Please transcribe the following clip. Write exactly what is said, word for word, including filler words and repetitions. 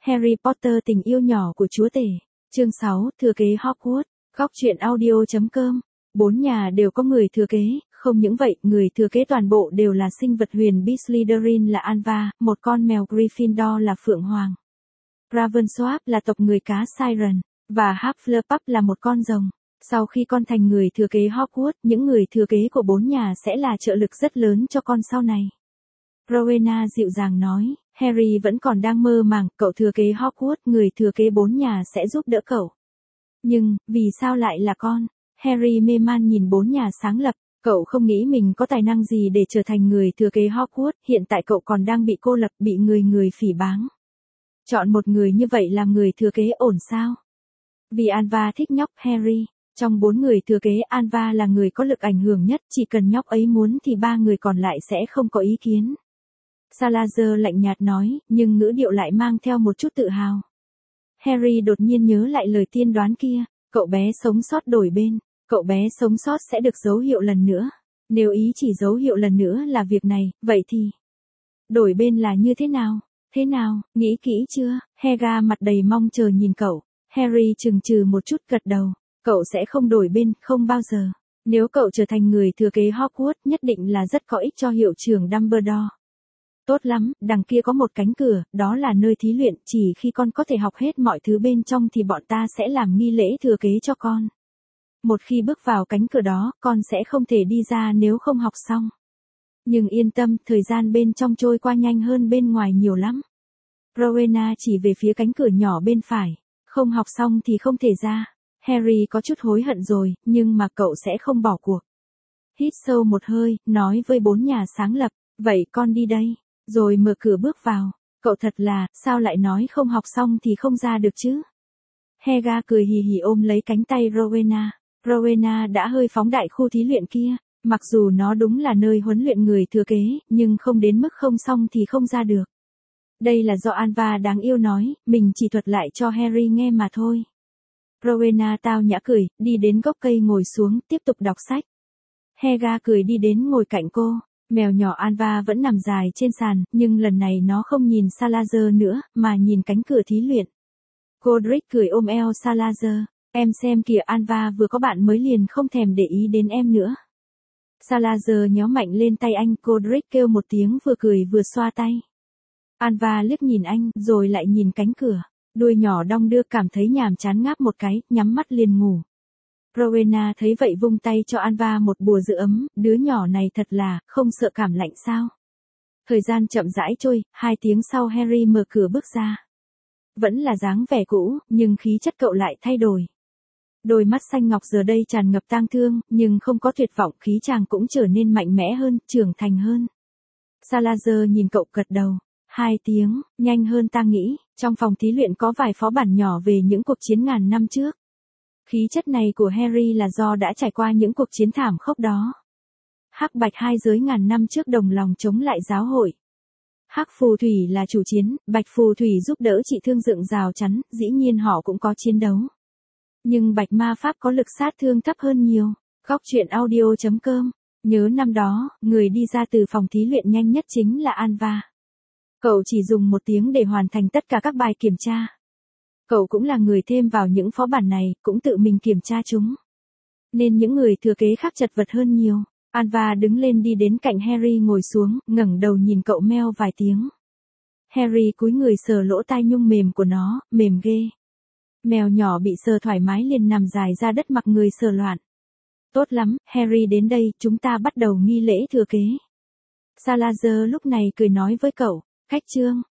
Harry Potter tình yêu nhỏ của chúa tể. Chương sáu, thừa kế Hogwarts. Góc truyện audio chấm com. Bốn nhà đều có người thừa kế, không những vậy, người thừa kế toàn bộ đều là sinh vật huyền bí. Slytherin là Alva, một con mèo. Gryffindor là Phượng Hoàng. Ravenclaw là tộc người cá Siren, và Hufflepuff là một con rồng. Sau khi con thành người thừa kế Hogwarts, những người thừa kế của bốn nhà sẽ là trợ lực rất lớn cho con sau này. Rowena dịu dàng nói, Harry vẫn còn đang mơ màng, cậu thừa kế Hogwarts, người thừa kế bốn nhà sẽ giúp đỡ cậu. Nhưng, vì sao lại là con? Harry mê man nhìn bốn nhà sáng lập, cậu không nghĩ mình có tài năng gì để trở thành người thừa kế Hogwarts, hiện tại cậu còn đang bị cô lập, bị người người phỉ báng. Chọn một người như vậy làm người thừa kế ổn sao? Vì Alva thích nhóc Harry. Trong bốn người thừa kế, Alva là người có lực ảnh hưởng nhất, chỉ cần nhóc ấy muốn thì ba người còn lại sẽ không có ý kiến. Salazar lạnh nhạt nói, nhưng ngữ điệu lại mang theo một chút tự hào. Harry đột nhiên nhớ lại lời tiên đoán kia, cậu bé sống sót đổi bên, cậu bé sống sót sẽ được dấu hiệu lần nữa. Nếu ý chỉ dấu hiệu lần nữa là việc này, vậy thì đổi bên là như thế nào? Thế nào, nghĩ kỹ chưa? Hega mặt đầy mong chờ nhìn cậu. Harry chừng chừ một chút gật đầu. Cậu sẽ không đổi bên, không bao giờ. Nếu cậu trở thành người thừa kế Hogwarts, nhất định là rất có ích cho hiệu trưởng Dumbledore. Tốt lắm, đằng kia có một cánh cửa, đó là nơi thí luyện, chỉ khi con có thể học hết mọi thứ bên trong thì bọn ta sẽ làm nghi lễ thừa kế cho con. Một khi bước vào cánh cửa đó, con sẽ không thể đi ra nếu không học xong. Nhưng yên tâm, thời gian bên trong trôi qua nhanh hơn bên ngoài nhiều lắm. Rowena chỉ về phía cánh cửa nhỏ bên phải. Không học xong thì không thể ra. Harry có chút hối hận rồi, nhưng mà cậu sẽ không bỏ cuộc. Hít sâu một hơi, nói với bốn nhà sáng lập, vậy con đi đây. Rồi mở cửa bước vào. Cậu thật là, sao lại nói không học xong thì không ra được chứ? Hega cười hì hì ôm lấy cánh tay Rowena. Rowena đã hơi phóng đại khu thí luyện kia. Mặc dù nó đúng là nơi huấn luyện người thừa kế, nhưng không đến mức không xong thì không ra được. Đây là do Alva đáng yêu nói, mình chỉ thuật lại cho Harry nghe mà thôi. Rowena tao nhã cười, đi đến gốc cây ngồi xuống, tiếp tục đọc sách. Hega cười đi đến ngồi cạnh cô. Mèo nhỏ Alva vẫn nằm dài trên sàn, nhưng lần này nó không nhìn Salazar nữa, mà nhìn cánh cửa thí luyện. Godric cười ôm eo Salazar. Em xem kìa, Alva vừa có bạn mới liền không thèm để ý đến em nữa. Salazar nhéo mạnh lên tay anh, Godric kêu một tiếng vừa cười vừa xoa tay. Alva liếc nhìn anh, rồi lại nhìn cánh cửa. Đuôi nhỏ đong đưa, cảm thấy nhàm chán ngáp một cái, nhắm mắt liền ngủ. Rowena thấy vậy vung tay cho Alva một bùa giữ ấm, đứa nhỏ này thật là, không sợ cảm lạnh sao. Thời gian chậm rãi trôi, hai tiếng sau Harry mở cửa bước ra. Vẫn là dáng vẻ cũ, nhưng khí chất cậu lại thay đổi. Đôi mắt xanh ngọc giờ đây tràn ngập tang thương, nhưng không có tuyệt vọng, khí chàng cũng trở nên mạnh mẽ hơn, trưởng thành hơn. Salazar nhìn cậu gật đầu. Hai tiếng, nhanh hơn ta nghĩ, trong phòng thí luyện có vài phó bản nhỏ về những cuộc chiến ngàn năm trước. Khí chất này của Harry là do đã trải qua những cuộc chiến thảm khốc đó. Hắc bạch hai giới ngàn năm trước đồng lòng chống lại giáo hội. Hắc phù thủy là chủ chiến, bạch phù thủy giúp đỡ trị thương dựng rào chắn, dĩ nhiên họ cũng có chiến đấu. Nhưng bạch ma pháp có lực sát thương thấp hơn nhiều. Góc truyện audio chấm com. Nhớ năm đó, người đi ra từ phòng thí luyện nhanh nhất chính là Alva. Cậu chỉ dùng một tiếng để hoàn thành tất cả các bài kiểm tra. Cậu cũng là người thêm vào những phó bản này, cũng tự mình kiểm tra chúng. Nên những người thừa kế khác chật vật hơn nhiều. Alva đứng lên đi đến cạnh Harry ngồi xuống, ngẩng đầu nhìn cậu meo vài tiếng. Harry cúi người sờ lỗ tai nhung mềm của nó, mềm ghê. Mèo nhỏ bị sờ thoải mái liền nằm dài ra đất mặc người sờ loạn. Tốt lắm, Harry đến đây, chúng ta bắt đầu nghi lễ thừa kế. Salazar lúc này cười nói với cậu, cách chương.